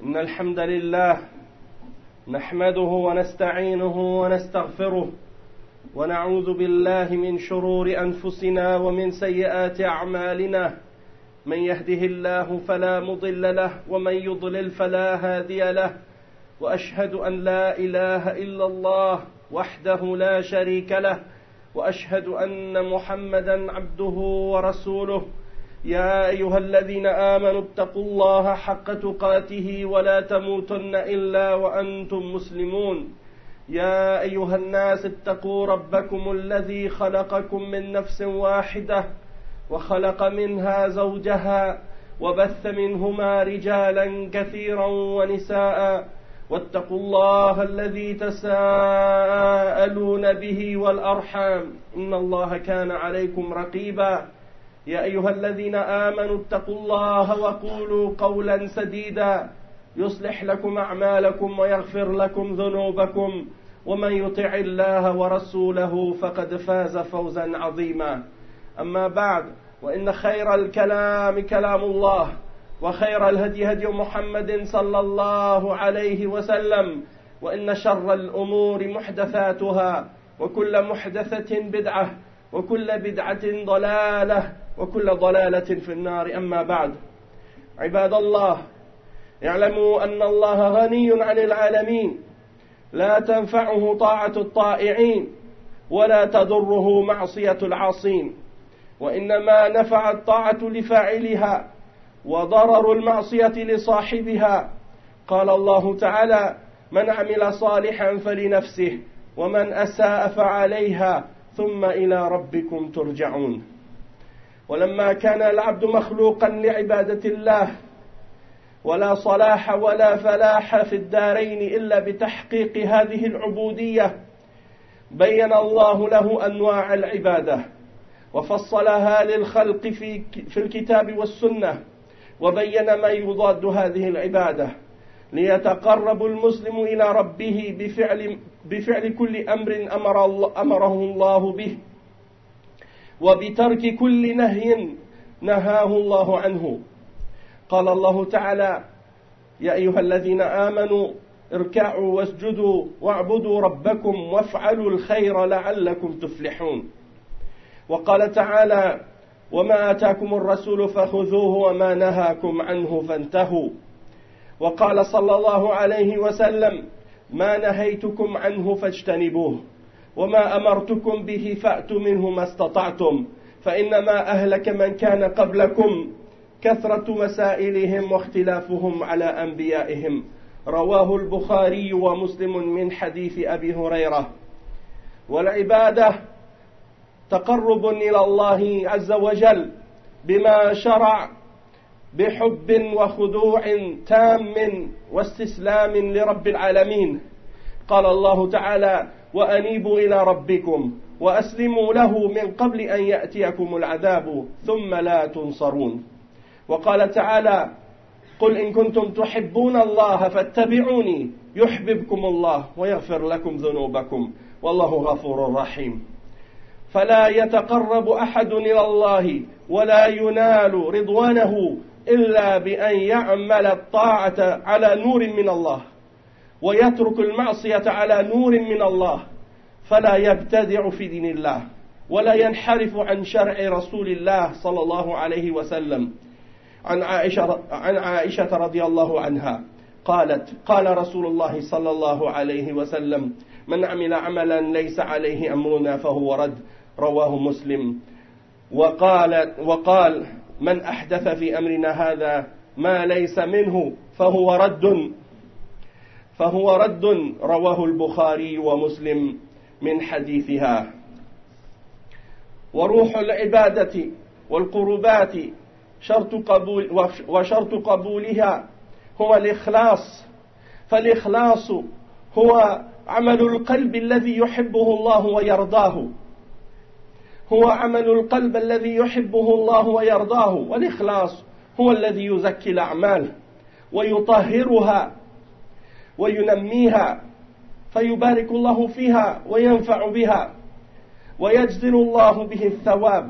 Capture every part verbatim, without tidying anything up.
إن الحمد لله نحمده ونستعينه ونستغفره ونعوذ بالله من شرور أنفسنا ومن سيئات أعمالنا. من يهده الله فلا مضل له ومن يضلل فلا هادي له، وأشهد أن لا إله إلا الله وحده لا شريك له، وأشهد أن محمدا عبده ورسوله. يا أيها الذين آمنوا اتقوا الله حق تقاته ولا تموتن إلا وأنتم مسلمون. يا أيها الناس اتقوا ربكم الذي خلقكم من نفس واحدة وخلق منها زوجها وبث منهما رجالا كثيرا ونساء، واتقوا الله الذي تساءلون به والأرحام إن الله كان عليكم رقيبا. يا أيها الذين آمنوا اتقوا الله وقولوا قولا سديدا يصلح لكم أعمالكم ويغفر لكم ذنوبكم، ومن يطع الله ورسوله فقد فاز فوزا عظيما. أما بعد، وإن خير الكلام كلام الله، وخير الهدي هدي محمد صلى الله عليه وسلم، وإن شر الأمور محدثاتها، وكل محدثة بدعة، وكل بدعة ضلالة، وكل ضلالة في النار. أما بعد، عباد الله، اعلموا أن الله غني عن العالمين، لا تنفعه طاعة الطائعين ولا تضره معصية العاصين، وإنما نفعت طاعة لفاعلها وضرر المعصية لصاحبها. قال الله تعالى: من عمل صالحا فلنفسه ومن أساء فعليها ثم إلى ربكم ترجعون. ولما كان العبد مخلوقا لعبادة الله، ولا صلاح ولا فلاح في الدارين إلا بتحقيق هذه العبودية، بين الله له أنواع العبادة وفصلها للخلق في في الكتاب والسنة، وبين ما يضاد هذه العبادة ليتقرب المسلم إلى ربه بفعل بفعل كل أمر أمر الله أمره الله به، وبترك كل نهي نهاه الله عنه. قال الله تعالى: يا أيها الذين آمنوا اركعوا واسجدوا واعبدوا ربكم وافعلوا الخير لعلكم تفلحون. وقال تعالى: وما آتاكم الرسول فخذوه وما نهاكم عنه فانتهوا. وقال صلى الله عليه وسلم: ما نهيتكم عنه فاجتنبوه، وما أمرتكم به فأتوا منه ما استطعتم، فإنما أهلك من كان قبلكم كثرة مسائلهم واختلافهم على أنبيائهم. رواه البخاري ومسلم من حديث أبي هريرة. والعبادة تقرب إلى الله عز وجل بما شرع بحب وخضوع تام واستسلام لرب العالمين. قال الله تعالى: وأنيبوا إلى ربكم وأسلموا له من قبل أن يأتيكم العذاب ثم لا تنصرون. وقال تعالى: قل إن كنتم تحبون الله فاتبعوني يحببكم الله ويغفر لكم ذنوبكم والله غفور رحيم. فلا يتقرب أحد إلى الله ولا ينال رضوانه إلا بأن يعمل الطاعة على نور من الله، ويترك المعصية على نور من الله، فلا يبتدع في دين الله ولا ينحرف عن شرع رسول الله صلى الله عليه وسلم. عن عائشة, عن عائشة رضي الله عنها قالت: قال رسول الله صلى الله عليه وسلم: من عمل عملا ليس عليه أمرنا فهو رد. رواه مسلم. وقال, وقال: من أحدث في أمرنا هذا ما ليس منه فهو رد فهو رد. رواه البخاري ومسلم من حديثها. وروح العبادة والقربات شرط قبول وشرط قبولها هو الإخلاص، فالإخلاص هو عمل القلب الذي يحبه الله ويرضاه هو عمل القلب الذي يحبه الله ويرضاه والإخلاص هو الذي يزكي الأعمال ويطهرها وينميها، فيبارك الله فيها وينفع بها ويجزل الله به الثواب.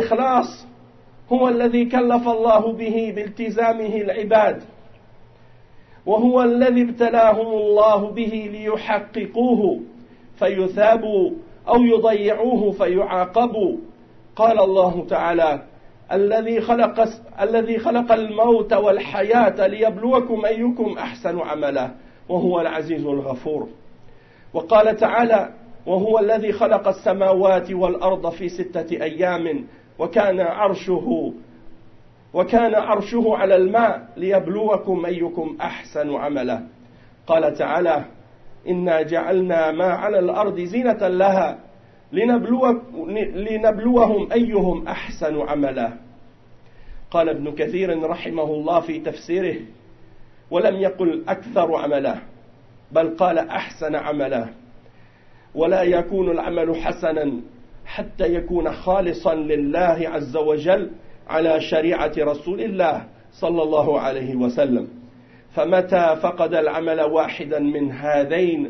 الإخلاص هو الذي كلف الله به بالتزامه العباد، وهو الذي ابتلاهم الله به ليحققوه فيثابوا أو يضيعوه فيعاقبوا. قال الله تعالى: الذي خلق الذي خلق الموت والحياة ليبلوكم أيكم أحسن عملا وهو العزيز الغفور. وقال تعالى: وهو الذي خلق السماوات والأرض في ستة أيام وكان عرشه وكان عرشه على الماء ليبلوكم أيكم أحسن عملا. قال تعالى: إنا جعلنا ما على الأرض زينة لها لنبلو لنبلوهم أيهم أحسن عملا. قال ابن كثير رحمه الله في تفسيره: ولم يقل أكثر عملا بل قال أحسن عملا، ولا يكون العمل حسنا حتى يكون خالصا لله عز وجل على شريعة رسول الله صلى الله عليه وسلم. فمتى فقد العمل واحدا من هذين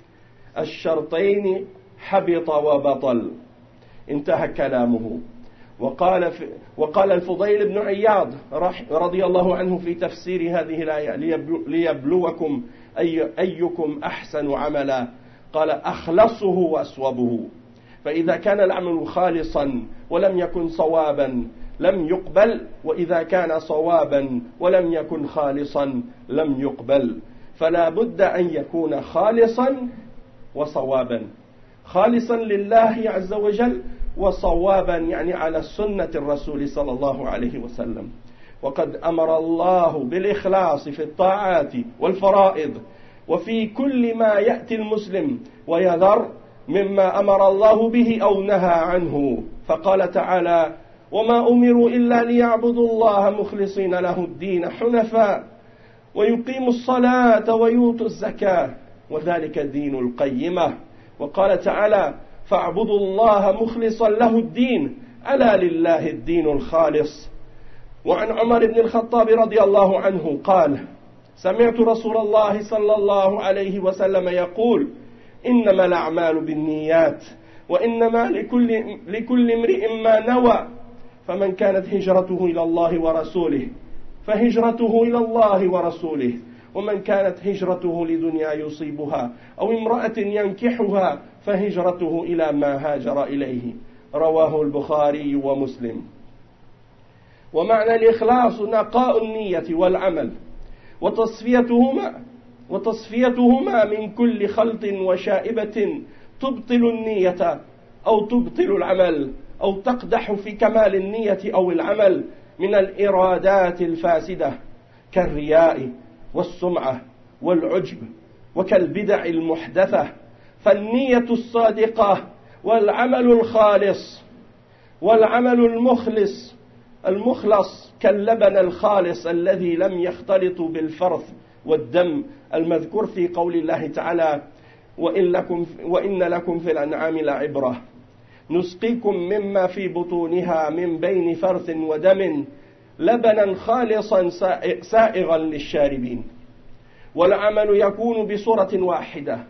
الشرطين حبط وبطل. انتهى كلامه. وقال, وقال الفضيل بن عياض رضي الله عنه في تفسير هذه الآية: ليبلوكم أي أيكم أحسن عملا، قال: أخلصه وأصوبه. فإذا كان العمل خالصا ولم يكن صوابا لم يقبل، وإذا كان صوابا ولم يكن خالصا لم يقبل. فلا بد أن يكون خالصا وصوابا، خالصا لله عز وجل وصوابا يعني على سنة الرسول صلى الله عليه وسلم. وقد أمر الله بالإخلاص في الطاعات والفرائض وفي كل ما يأتي المسلم ويذر مما أمر الله به أو نهى عنه. فقال تعالى: وما أمروا إلا ليعبدوا الله مخلصين له الدين حنفاء ويقيموا الصلاة ويؤتوا الزكاة وذلك الدين القيمة. وقال تعالى: فاعبدوا الله مخلصا له الدين ألا لله الدين الخالص. وعن عمر بن الخطاب رضي الله عنه قال: سمعت رسول الله صلى الله عليه وسلم يقول: إنما الأعمال بالنيات وإنما لكل, لكل امرئ ما نوى، فمن كانت هجرته إلى الله ورسوله فهجرته إلى الله ورسوله، ومن كانت هجرته لدنيا يصيبها أو امرأة ينكحها فهجرته إلى ما هاجر إليه. رواه البخاري ومسلم. ومعنى الإخلاص نقاء النية والعمل وتصفيتهما وتصفيتهما من كل خلط وشائبة تبطل النية أو تبطل العمل أو تقدح في كمال النية أو العمل من الإرادات الفاسدة كالرياء والسمعة والعجب وكالبدع المحدثة. فالنية الصادقة والعمل الخالص والعمل المخلص المخلص كاللبن الخالص الذي لم يختلط بالفرث والدم المذكور في قول الله تعالى: وإن لكم, وإن لكم في الأنعام لعبرة نسقيكم مما في بطونها من بين فرث ودم لبنا خالصا سائغا للشاربين. والعمل يكون بصورة واحدة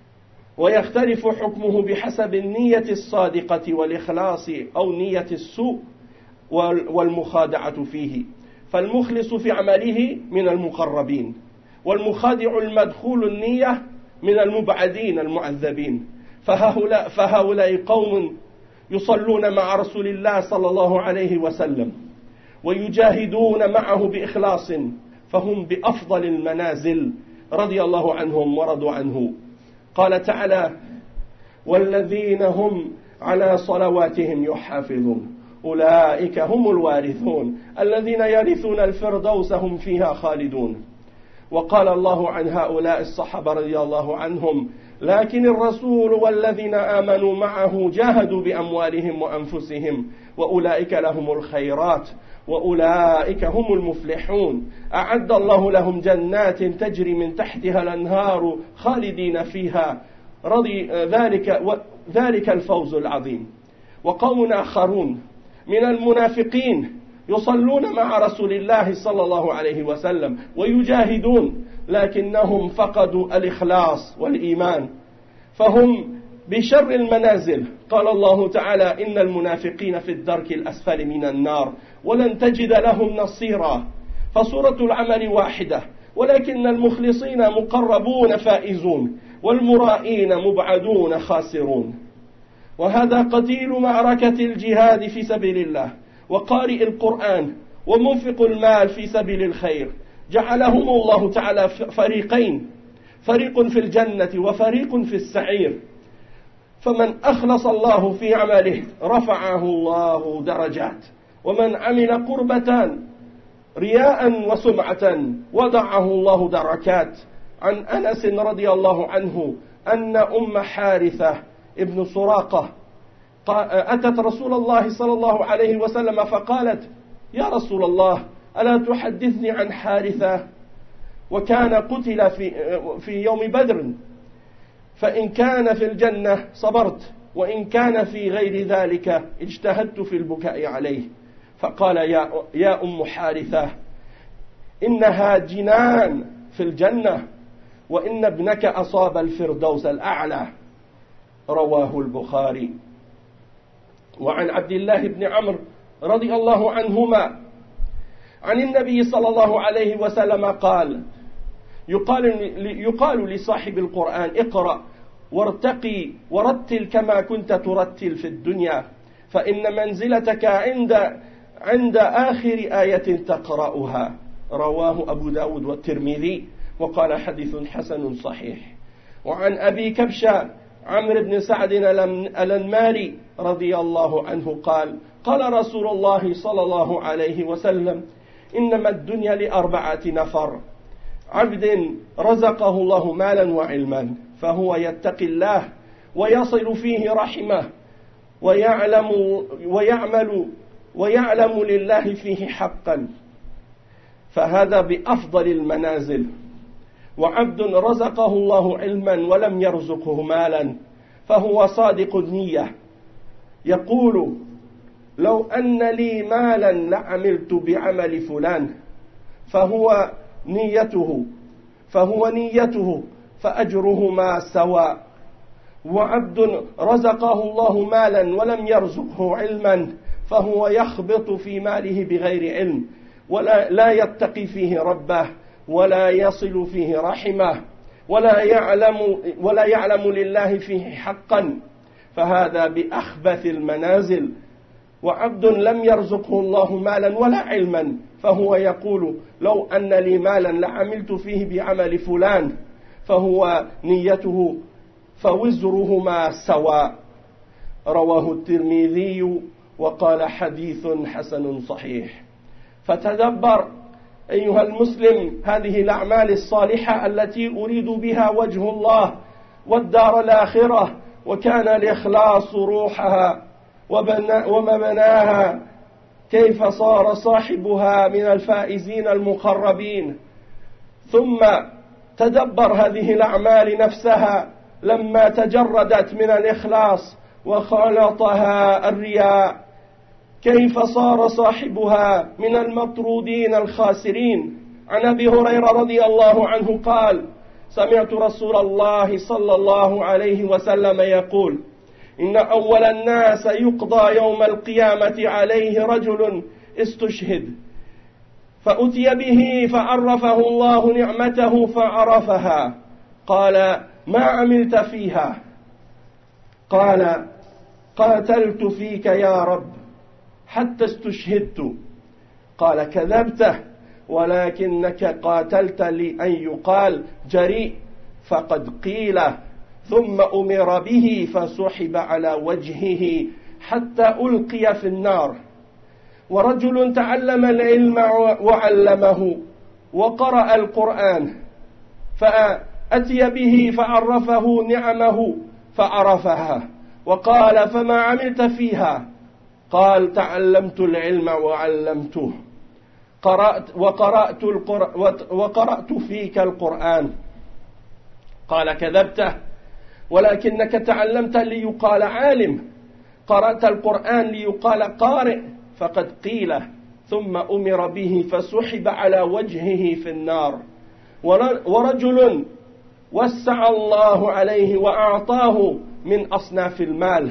ويختلف حكمه بحسب النية الصادقة والإخلاص أو نية السوء والمخادعة فيه. فالمخلص في عمله من المقربين، والمخادع المدخول النية من المبعدين المعذبين. فهؤلاء, فهؤلاء قوم يصلون مع رسول الله صلى الله عليه وسلم ويجاهدون معه بإخلاص، فهم بأفضل المنازل رضي الله عنهم ورضوا عنه. قال تعالى: والذين هم على صلواتهم يحافظون أولئك هم الوارثون الذين يرثون الفردوس هم فيها خالدون. وقال الله عن هؤلاء الصحابة رضي الله عنهم: لكن الرسول والذين آمنوا معه جاهدوا بأموالهم وأنفسهم وأولئك لهم الخيرات وأولئك هم المفلحون. أعد الله لهم جنات تجري من تحتها الأنهار خالدين فيها رضي ذلك, ذلك الفوز العظيم. وقوم آخرون من المنافقين يصلون مع رسول الله صلى الله عليه وسلم ويجاهدون، لكنهم فقدوا الإخلاص والإيمان، فهم بشر المنازل. قال الله تعالى: إن المنافقين في الدرك الأسفل من النار ولن تجد لهم نصيرا. فصورة العمل واحدة ولكن المخلصين مقربون فائزون، والمرائين مبعدون خاسرون. وهذا قتيل معركة الجهاد في سبيل الله، وقارئ القرآن، ومنفق المال في سبيل الخير، جعلهم الله تعالى فريقين، فريق في الجنة وفريق في السعير. فمن أخلص الله في عمله رفعه الله درجات، ومن عمل قربة رياء وسمعة وضعه الله دركات. عن أنس رضي الله عنه أن أم حارثة ابن سراقة أتت رسول الله صلى الله عليه وسلم فقالت: يا رسول الله، ألا تحدثني عن حارثة؟ وكان قتل في, في يوم بدر، فإن كان في الجنة صبرت، وإن كان في غير ذلك اجتهدت في البكاء عليه. فقال: يا, يا أم حارثة، إنها جنان في الجنة، وإن ابنك أصاب الفردوس الأعلى. رواه البخاري. وعن عبد الله بن عمرو رضي الله عنهما عن النبي صلى الله عليه وسلم قال: يقال, يقال لصاحب القرآن: اقرأ وارتقي ورتل كما كنت ترتل في الدنيا، فإن منزلتك عند, عند آخر آية تقرأها. رواه أبو داود والترمذي، وقال: حديث حسن صحيح. وعن أبي كبشة عمرو بن سعد الأنماري رضي الله عنه قال: قال رسول الله صلى الله عليه وسلم: إنما الدنيا لأربعة نفر: عبد رزقه الله مالا وعلما، فهو يتقي الله ويصل فيه رحمه، ويعلم ويعمل ويعلم لله فيه حقا، فهذا بأفضل المنازل. وعبد رزقه الله علما ولم يرزقه مالا، فهو صادق النية، يقول: لو أن لي مالا لعملت بعمل فلان، فهو نيته فهو نيته فأجرهما سواء. وعبد رزقه الله مالا ولم يرزقه علما، فهو يخبط في ماله بغير علم، ولا لا يتقي فيه ربه، ولا يصل فيه رحمه، ولا يعلم ولا يعلم لله فيه حقا، فهذا بأخبث المنازل. وعبد لم يرزقه الله مالا ولا علما، فهو يقول: لو أن لي مالا لعملت فيه بعمل فلان، فهو نيته فوزرهما سواء. رواه الترمذي وقال: حديث حسن صحيح. فتدبر أيها المسلم هذه الأعمال الصالحة التي أريد بها وجه الله والدار الآخرة، وكان الإخلاص روحها ومبناها، كيف صار صاحبها من الفائزين المقربين. ثم تدبر هذه الأعمال نفسها لما تجردت من الإخلاص وخالطها الرياء، كيف صار صاحبها من المطرودين الخاسرين. عن أبي هريرة رضي الله عنه قال: سمعت رسول الله صلى الله عليه وسلم يقول: إن أول الناس يقضى يوم القيامة عليه رجل استشهد، فأتي به فعرفه الله نعمته فعرفها، قال: ما عملت فيها؟ قال: قاتلت فيك يا رب حتى استشهدت. قال: كذبت، ولكنك قاتلت لأن يقال جريء، فقد قيل. ثم أمر به فسحب على وجهه حتى ألقي في النار. ورجل تعلم العلم وعلمه وقرأ القرآن، فأتي به فعرفه نعمه فعرفها، وقال: فما عملت فيها؟ قال: تعلمت العلم وعلمته، قرأت وقرأت, وقرأت فيك القرآن. قال: كذبت، ولكنك تعلمت ليقال عالم، قرأت القرآن ليقال قارئ، فقد قيل. ثم أمر به فسحب على وجهه في النار. ورجل وسع الله عليه وأعطاه من أصناف المال،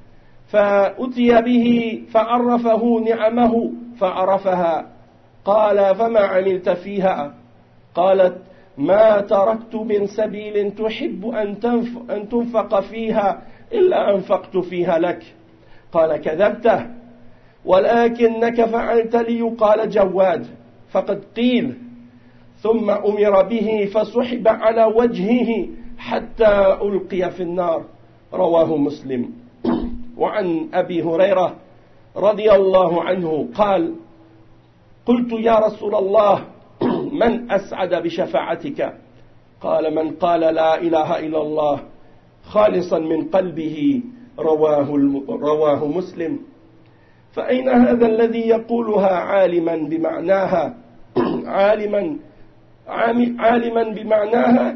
فأتي به فعرفه نعمه فعرفها، قال: فما عملت فيها؟ قالت: ما تركت من سبيل تحب أن تنفق فيها إلا أنفقت فيها لك. قال: كذبت، ولكنك فعلت ليقال جواد، فقد قيل. ثم أمر به فسحب على وجهه حتى ألقي في النار. رواه مسلم. وعن أبي هريرة رضي الله عنه قال: قلت: يا رسول الله، من أسعد بشفاعتك؟ قال: من قال لا إله إلا الله خالصا من قلبه. رواه, رواه مسلم. فأين هذا الذي يقولها عالما بمعناها عالما عالما بمعناها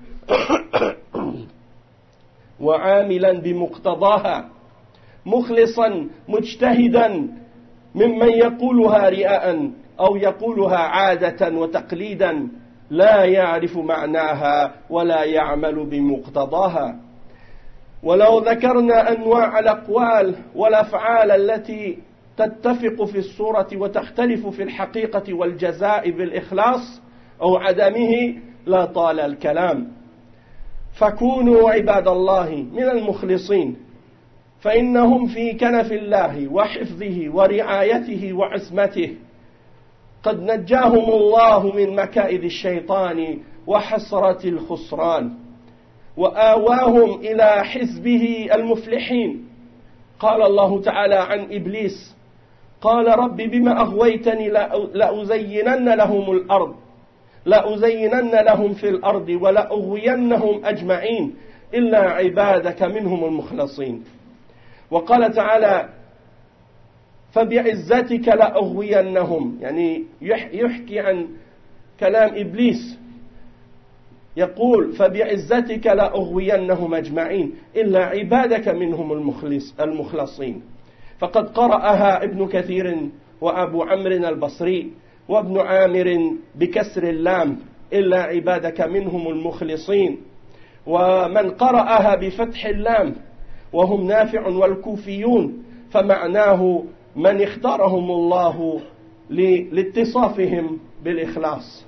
وعاملا بمقتضاها، مخلصا مجتهدا، ممن يقولها رئاء أو يقولها عادة وتقليدا، لا يعرف معناها ولا يعمل بمقتضاها. ولو ذكرنا أنواع الأقوال والأفعال التي تتفق في الصورة وتختلف في الحقيقة والجزاء بالإخلاص أو عدمه لا طال الكلام. فكونوا عباد الله من المخلصين، فإنهم في كنف الله وحفظه ورعايته وعصمته. قد نجاهم الله من مكائد الشيطان وحسرة الخسران، وآواهم إلى حزبه المفلحين. قال الله تعالى عن إبليس: قال رب بما أغويتني لأزينن لهم الأرض لأزينن لهم في الأرض ولأغوينهم أجمعين إلا عبادك منهم المخلصين. وقال تعالى: فبعزتك لأغوينهم، يعني يحكي عن كلام إبليس، يقول: فبعزتك لأغوينهم أجمعين إلا عبادك منهم المخلص المخلصين. فقد قرأها ابن كثير وأبو عمرو البصري وابن عامر بكسر اللام إلا عبادك منهم المخلصين، ومن قرأها بفتح اللام وهم نافع والكوفيون فمعناه من اختارهم الله لاتصافهم بالإخلاص.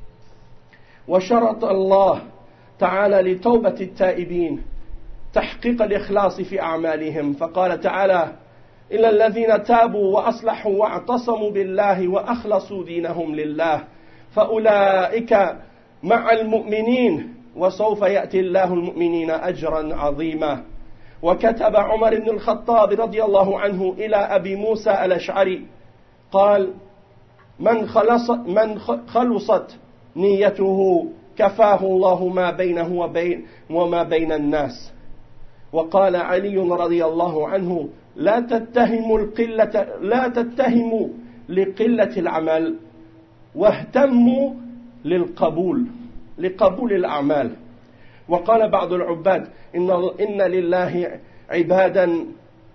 وشرط الله تعالى لتوبة التائبين تحقيق الإخلاص في أعمالهم، فقال تعالى: إلا الذين تابوا وأصلحوا واعتصموا بالله وأخلصوا دينهم لله فأولئك مع المؤمنين وسوف يأتي الله المؤمنين أجرا عظيما. وكتب عمر بن الخطاب رضي الله عنه إلى أبي موسى الأشعري قال: من, خلص من خلصت نيته كفاه الله ما بينه وبين وما بين الناس. وقال علي رضي الله عنه: لا تتهموا القلة لا تتهموا لقلة العمل، واهتموا للقبول لقبول الأعمال. وقال بعض العباد: إن, إن لله عبادا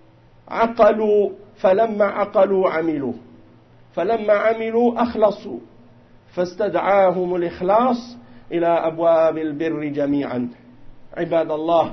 عقلوا فلما عقلوا عملوا فلما عملوا أخلصوا، فاستدعاهم الإخلاص إلى أبواب البر جميعا. عباد الله،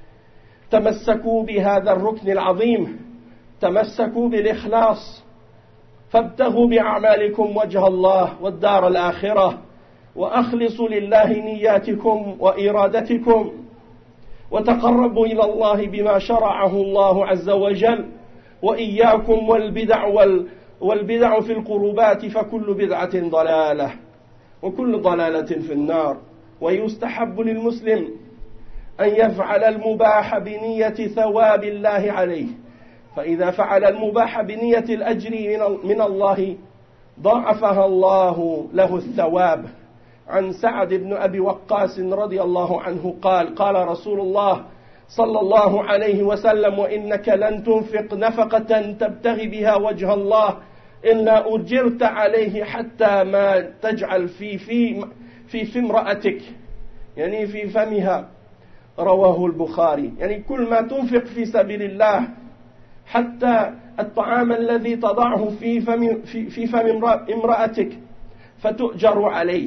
تمسكوا بهذا الركن العظيم، تمسكوا بالإخلاص، فابتغوا بأعمالكم وجه الله والدار الآخرة، وأخلصوا لله نياتكم وإرادتكم، وتقربوا إلى الله بما شرعه الله عز وجل، وإياكم والبدع وال والبدع في القربات، فكل بدعة ضلالة وكل ضلالة في النار. ويستحب للمسلم أن يفعل المباح بنية ثواب الله عليه، فإذا فعل المباح بنية الأجر من الله ضاعفها الله له الثواب. عن سعد بن أبي وقاص رضي الله عنه قال: قال رسول الله صلى الله عليه وسلم: وإنك لن تنفق نفقة تبتغي بها وجه الله إلا أجرت عليه حتى ما تجعل في في في في امرأتك، يعني في فمها. رواه البخاري. يعني كل ما تنفق في سبيل الله، حتى الطعام الذي تضعه في فم في في فم امرأتك فتؤجر عليه.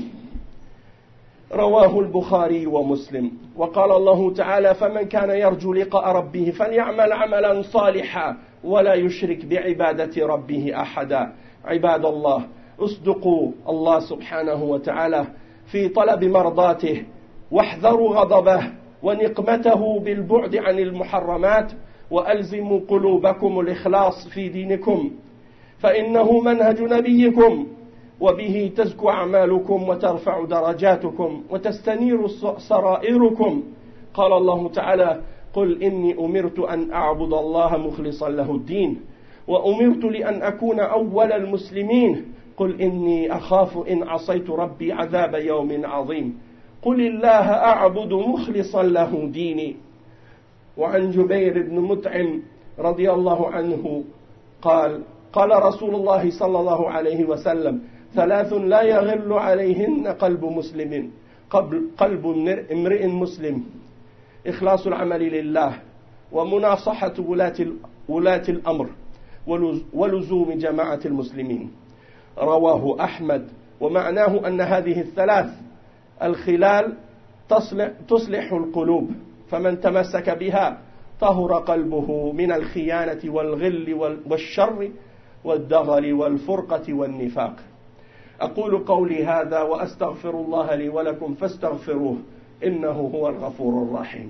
رواه البخاري ومسلم. وقال الله تعالى: فمن كان يرجو لقاء ربه فليعمل عملا صالحا ولا يشرك بعبادة ربه أحدا. عباد الله، اصدقوا الله سبحانه وتعالى في طلب مرضاته، واحذروا غضبه ونقمته بالبعد عن المحرمات، وألزموا قلوبكم الإخلاص في دينكم، فإنه منهج نبيكم، وبه تزكو أعمالكم وترفع درجاتكم وتستنير سرائركم. قال الله تعالى: قل إني أمرت أن أعبد الله مخلصا له الدين، وأمرت لأن أكون أول المسلمين. قل إني أخاف إن عصيت ربي عذاب يوم عظيم. قل الله أعبد مخلصا له ديني. وعن جبير بن مطعم رضي الله عنه قال: قال رسول الله صلى الله عليه وسلم: ثلاث لا يغل عليهن قلب مسلم قلب امرئ مسلم: إخلاص العمل لله، ومناصحة ولاة الأمر، ولزوم جماعة المسلمين. رواه أحمد. ومعناه أن هذه الثلاث الخلال تصلح, تصلح القلوب، فمن تمسك بها طهر قلبه من الخيانة والغل والشر والدغل والفرقة والنفاق. أقول قولي هذا وأستغفر الله لي ولكم فاستغفروه إنه هو الغفور الرحيم.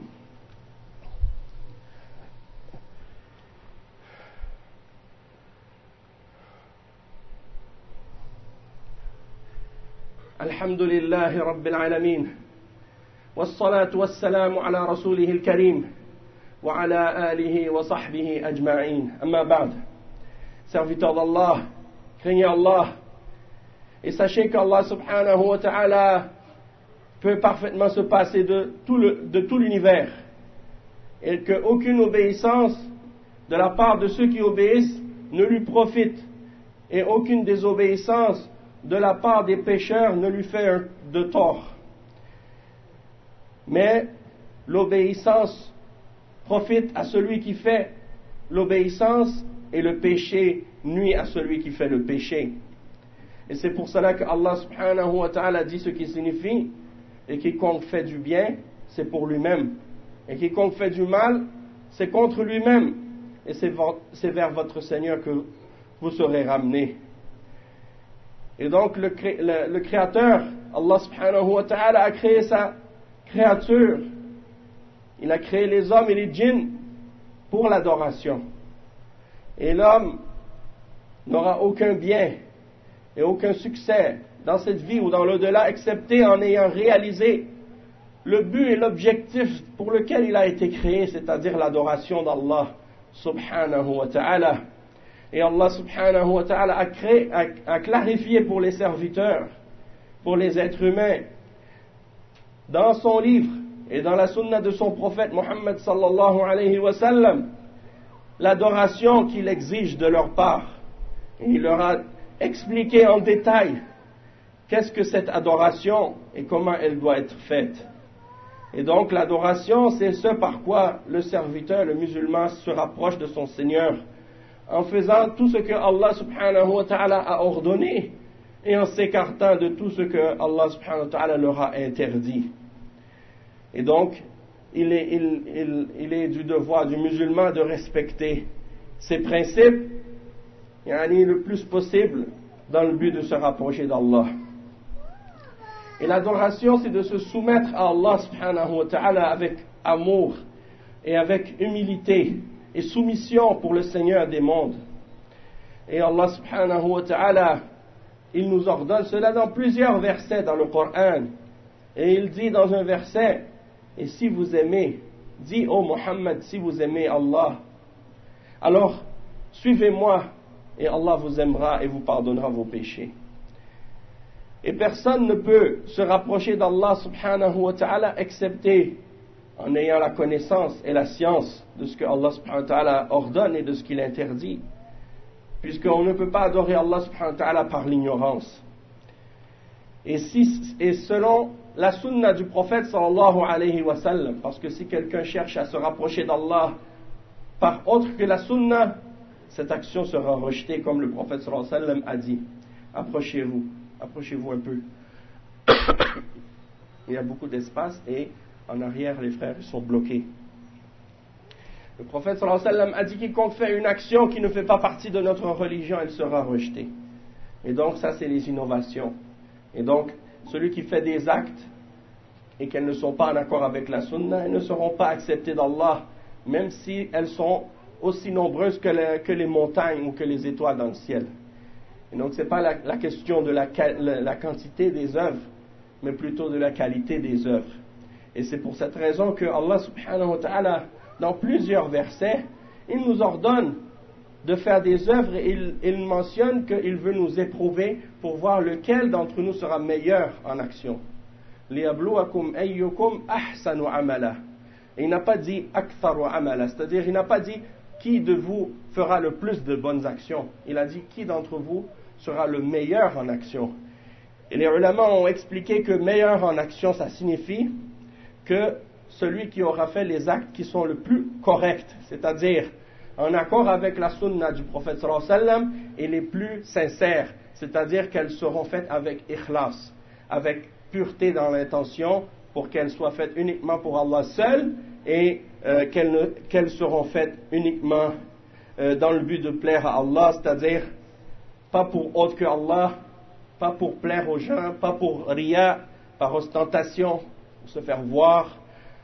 الحمد لله رب العالمين، والصلاة والسلام على رسوله الكريم وعلى آله وصحبه أجمعين. أما بعد. Serviteurs d'Allah, craignez Allah et sachez qu'Allah subhanahu wa ta'ala peut parfaitement se passer de tout, le, de tout l'univers, et qu'aucune obéissance de la part de ceux qui obéissent ne lui profite, et aucune désobéissance de la part des pécheurs ne lui fait de tort. Mais l'obéissance profite à celui qui fait l'obéissance, et le péché nuit à celui qui fait le péché. Et c'est pour cela que Allah subhanahu wa ta'ala dit ce qui signifie: et quiconque fait du bien, c'est pour lui-même, et quiconque fait du mal, c'est contre lui-même, et c'est, c'est vers votre Seigneur que vous serez ramenés. Et donc le, le, le Créateur, Allah subhanahu wa ta'ala, a créé sa créature. Il a créé les hommes et les djinns pour l'adoration. Et l'homme n'aura aucun bien et aucun succès dans cette vie ou dans l'au-delà, excepté en ayant réalisé le but et l'objectif pour lequel il a été créé, c'est-à-dire l'adoration d'Allah subhanahu wa ta'ala. Et Allah subhanahu wa ta'ala a, créé, a, a clarifié pour les serviteurs, pour les êtres humains, dans son livre et dans la sunna de son prophète Muhammad sallallahu alayhi wa sallam, l'adoration qu'il exige de leur part. Et il leur a expliqué en détail qu'est-ce que cette adoration et comment elle doit être faite. Et donc l'adoration, c'est ce par quoi le serviteur, le musulman, se rapproche de son Seigneur, en faisant tout ce que Allah subhanahu wa ta'ala a ordonné et en s'écartant de tout ce que Allah subhanahu wa ta'ala leur a interdit. Et donc, il est, il, il, il est du devoir du musulman de respecter ces principes, yani le plus possible, dans le but de se rapprocher d'Allah. Et l'adoration, c'est de se soumettre à Allah subhanahu wa ta'ala avec amour et avec humilité et soumission pour le Seigneur des mondes. Et Allah subhanahu wa ta'ala, il nous ordonne cela dans plusieurs versets dans le Coran. Et il dit dans un verset: et si vous aimez, dis ô Muhammad, si vous aimez Allah, alors suivez-moi et Allah vous aimera et vous pardonnera vos péchés. Et personne ne peut se rapprocher d'Allah subhanahu wa ta'ala excepté en ayant la connaissance et la science de ce que Allah subhanahu wa ta'ala ordonne et de ce qu'il interdit, puisqu'on ne peut pas adorer Allah subhanahu wa ta'ala par l'ignorance. Et, si, et selon la sunna du prophète sallallahu alayhi wa sallam, parce que si quelqu'un cherche à se rapprocher d'Allah par autre que la sunna, cette action sera rejetée, comme le prophète sallallahu alayhi wa sallam a dit. Approchez-vous, approchez-vous un peu. Il y a beaucoup d'espace et en arrière les frères sont bloqués. Le prophète sallallahu alayhi wa sallam a dit: quiconque fait une action qui ne fait pas partie de notre religion, elle sera rejetée. Et donc ça, c'est les innovations. Et donc celui qui fait des actes et qu'elles ne sont pas en accord avec la sunna, elles ne seront pas acceptées d'Allah, même si elles sont aussi nombreuses que les, que les montagnes ou que les étoiles dans le ciel. Et donc ce n'est pas la, la question de la, la, la quantité des œuvres, mais plutôt de la qualité des œuvres. Et c'est pour cette raison que Allah subhanahu wa ta'ala, dans plusieurs versets, il nous ordonne de faire des œuvres et il, il mentionne qu'il veut nous éprouver pour voir lequel d'entre nous sera meilleur en action. لِيَبْلُوَكُمْ أَيُّكُمْ أَحْسَنُ عَمَلًا. Et il n'a pas dit أَكْثَرُ عَمَلًا, c'est-à-dire il n'a pas dit qui de vous fera le plus de bonnes actions. Il a dit qui d'entre vous sera le meilleur en action. Et les ulama ont expliqué que meilleur en action, ça signifie que celui qui aura fait les actes qui sont le plus corrects, c'est-à-dire en accord avec la sunna du prophète sallallahu alayhi wa sallam, et les plus sincères, c'est-à-dire qu'elles seront faites avec ikhlas, avec pureté dans l'intention, pour qu'elles soient faites uniquement pour Allah seul, et euh, qu'elles, ne, qu'elles seront faites uniquement euh, dans le but de plaire à Allah, c'est-à-dire pas pour autre que Allah, pas pour plaire aux gens, pas pour riya, par ostentation, pour se faire voir,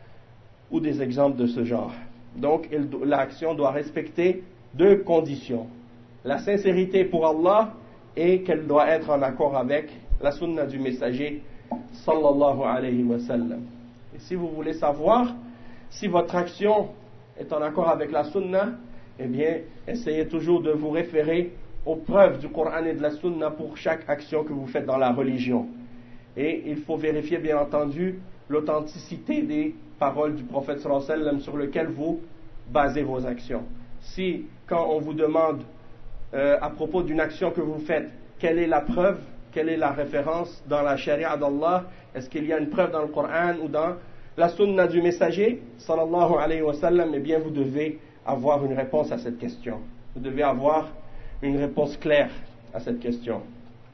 ou des exemples de ce genre. Donc, l'action doit respecter deux conditions. La sincérité pour Allah et qu'elle doit être en accord avec la sunna du messager sallallahu alayhi wa sallam. Et si vous voulez savoir si votre action est en accord avec la sunna, eh bien, essayez toujours de vous référer aux preuves du Coran et de la sunna pour chaque action que vous faites dans la religion. Et il faut vérifier, bien entendu, l'authenticité des paroles du prophète sallallahu alayhi wa sallam sur lesquelles vous basez vos actions. Si, quand on vous demande euh, à propos d'une action que vous faites, quelle est la preuve, quelle est la référence dans la charia d'Allah, est-ce qu'il y a une preuve dans le Coran ou dans la sunna du messager sallallahu alayhi wa sallam, eh bien vous devez avoir une réponse à cette question. Vous devez avoir une réponse claire à cette question.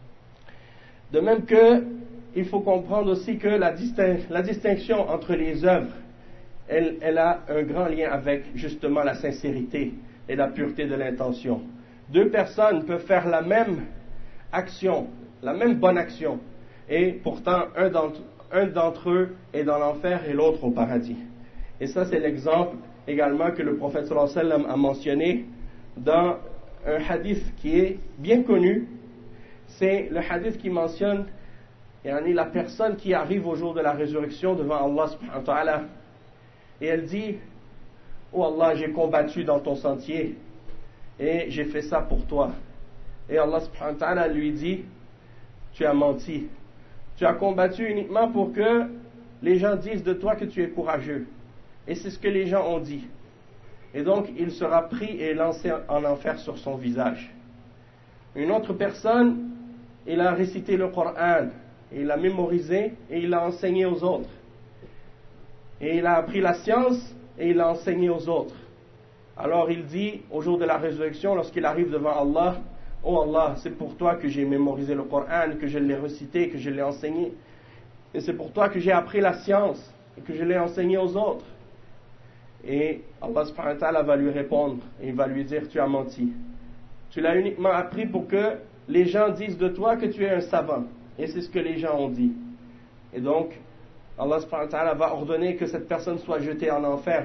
De même que il faut comprendre aussi que la, distin- la distinction entre les œuvres, elle, elle a un grand lien avec justement la sincérité et la pureté de l'intention. Deux personnes peuvent faire la même action, la même bonne action, et pourtant un d'entre, un d'entre eux est dans l'enfer et l'autre au paradis. Et ça, c'est l'exemple également que le prophète sallallahu alayhi wa sallam a mentionné dans un hadith qui est bien connu. C'est le hadith qui mentionne yani, la personne qui arrive au jour de la résurrection devant Allah subhanahu wa ta'ala et elle dit: oh Allah, j'ai combattu dans ton sentier et j'ai fait ça pour toi. Et Allah subhanahu wa ta'ala lui dit: tu as menti, tu as combattu uniquement pour que les gens disent de toi que tu es courageux. Et c'est ce que les gens ont dit. Et donc il sera pris et lancé en enfer sur son visage. Une autre personne, il a récité le Coran, et il l'a mémorisé et il l'a enseigné aux autres. Et il a appris la science et il l'a enseigné aux autres. Alors il dit au jour de la résurrection, lorsqu'il arrive devant Allah: oh Allah, c'est pour toi que j'ai mémorisé le Coran, que je l'ai récité, que je l'ai enseigné. Et c'est pour toi que j'ai appris la science et que je l'ai enseigné aux autres. Et Allah subhanahu wa ta'ala va lui répondre et il va lui dire: tu as menti. Tu l'as uniquement appris pour que les gens disent de toi que tu es un savant. Et c'est ce que les gens ont dit. Et donc, Allah subhanahu wa ta'ala va ordonner que cette personne soit jetée en enfer.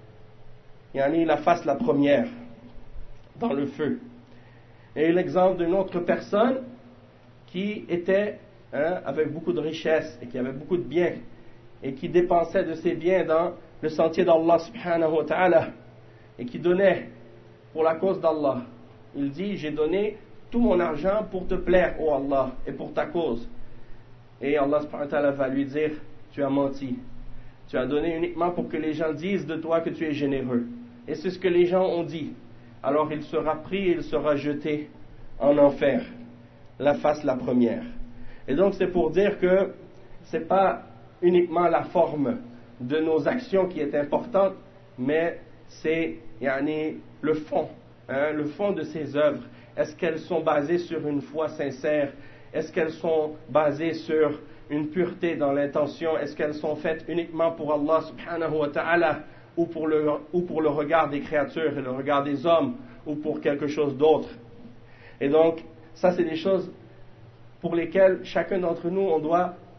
Yani, la fasse la première dans le feu. Et l'exemple d'une autre personne qui était hein, avec beaucoup de richesses et qui avait beaucoup de biens et qui dépensait de ses biens dans le sentier d'Allah subhanahu wa ta'ala et qui donnait pour la cause d'Allah. Il dit: j'ai donné tout mon argent pour te plaire, ô Allah, et pour ta cause. Et Allah subhanahu wa ta'ala va lui dire: tu as menti. Tu as donné uniquement pour que les gens disent de toi que tu es généreux. Et c'est ce que les gens ont dit. Alors il sera pris et il sera jeté en enfer, la face la première. Et donc c'est pour dire que ce n'est pas uniquement la forme de nos actions qui est importante, mais c'est yani, le fond, hein, le fond de ces œuvres. Est-ce qu'elles sont basées sur une foi sincère? Est-ce qu'elles sont basées sur une pureté dans l'intention? Est-ce qu'elles sont faites uniquement pour Allah subhanahu wa ta'ala ou pour le, ou pour le regard des créatures et le regard des hommes ou pour quelque chose d'autre? Et donc, ça c'est des choses pour lesquelles chacun d'entre nous, on doit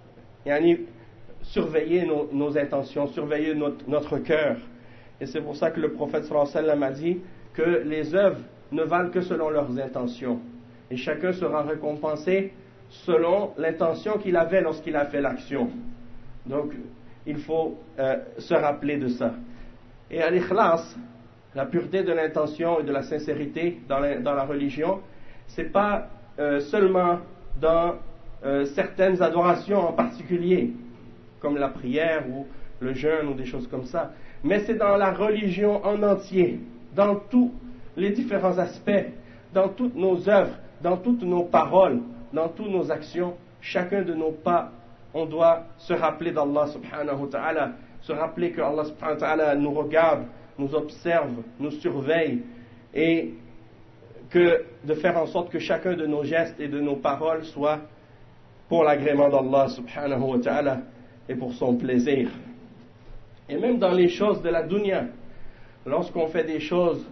yani, surveiller nos, nos intentions, surveiller notre, notre cœur. Et c'est pour ça que le prophète sallallahu alayhi wa sallam a dit que les œuvres ne valent que selon leurs intentions. Et chacun sera récompensé selon l'intention qu'il avait lorsqu'il a fait l'action. Donc, il faut euh, se rappeler de ça. Et à l'ikhlas, la pureté de l'intention et de la sincérité dans la, dans la religion, c'est pas euh, seulement dans euh, certaines adorations en particulier, comme la prière ou le jeûne ou des choses comme ça, mais c'est dans la religion en entier, dans tous les différents aspects, dans toutes nos œuvres, dans toutes nos paroles, dans toutes nos actions, chacun de nos pas, on doit se rappeler d'Allah subhanahu wa ta'ala, se rappeler que Allah subhanahu wa ta'ala nous regarde, nous observe, nous surveille, et que de faire en sorte que chacun de nos gestes et de nos paroles soit pour l'agrément d'Allah subhanahu wa ta'ala et pour son plaisir. Et même dans les choses de la dunya, lorsqu'on fait des choses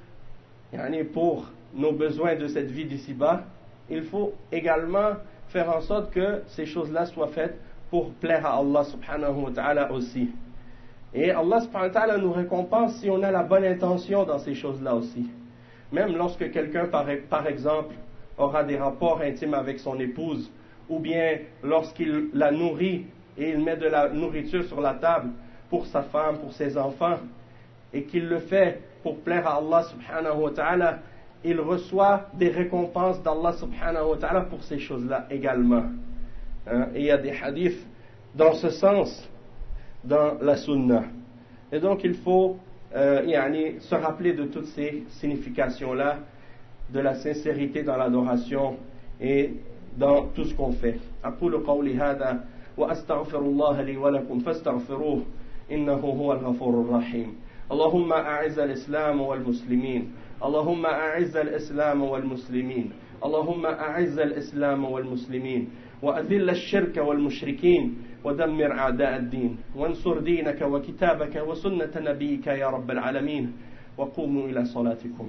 yani pour nos besoins de cette vie d'ici-bas, il faut également faire en sorte que ces choses-là soient faites pour plaire à Allah subhanahu wa ta'ala aussi. Et Allah subhanahu wa ta'ala nous récompense si on a la bonne intention dans ces choses-là aussi. Même lorsque quelqu'un, par, par exemple, aura des rapports intimes avec son épouse, ou bien lorsqu'il la nourrit et il met de la nourriture sur la table pour sa femme, pour ses enfants, et qu'il le fait pour plaire à Allah subhanahu wa ta'ala, il reçoit des récompenses d'Allah subhanahu wa ta'ala pour ces choses-là également. Hein? Et il y a des hadiths dans ce sens dans la sunna. Et donc il faut euh, yani, se rappeler de toutes ces significations-là, de la sincérité dans l'adoration et dans tout ce qu'on fait. أقول قولي هذا وأستغفر الله لي ولكم فاستغفروه إنه هو الغفور الرحيم. اللهم أعز الإسلام والمسلمين اللهم أعز الإسلام والمسلمين اللهم أعز الإسلام والمسلمين وأذل الشرك والمشركين ودمر أعداء الدين وانصر دينك وكتابك وسنة نبيك يا رب العالمين وقوموا إلى صلاتكم.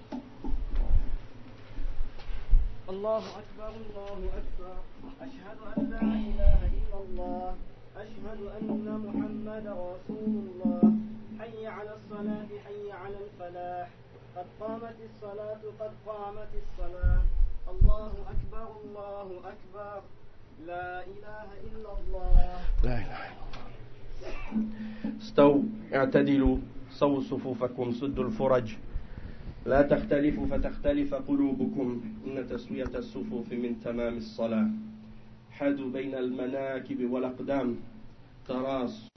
الله أكبر الله أكبر أشهد أن لا إله إلا الله أشهد أن محمد رسول الله حي على الصلاة حي على الفلاح قد قامت الصلاة قد قامت الصلاة الله أكبر الله أكبر لا إله إلا الله لا إله إلا الله. استووا اعتدلوا صووا صفوفكم سدوا الفرج لا تختلفوا فتختلف قلوبكم إن تسوية الصفوف من تمام الصلاة حادوا بين المناكب والأقدام تراص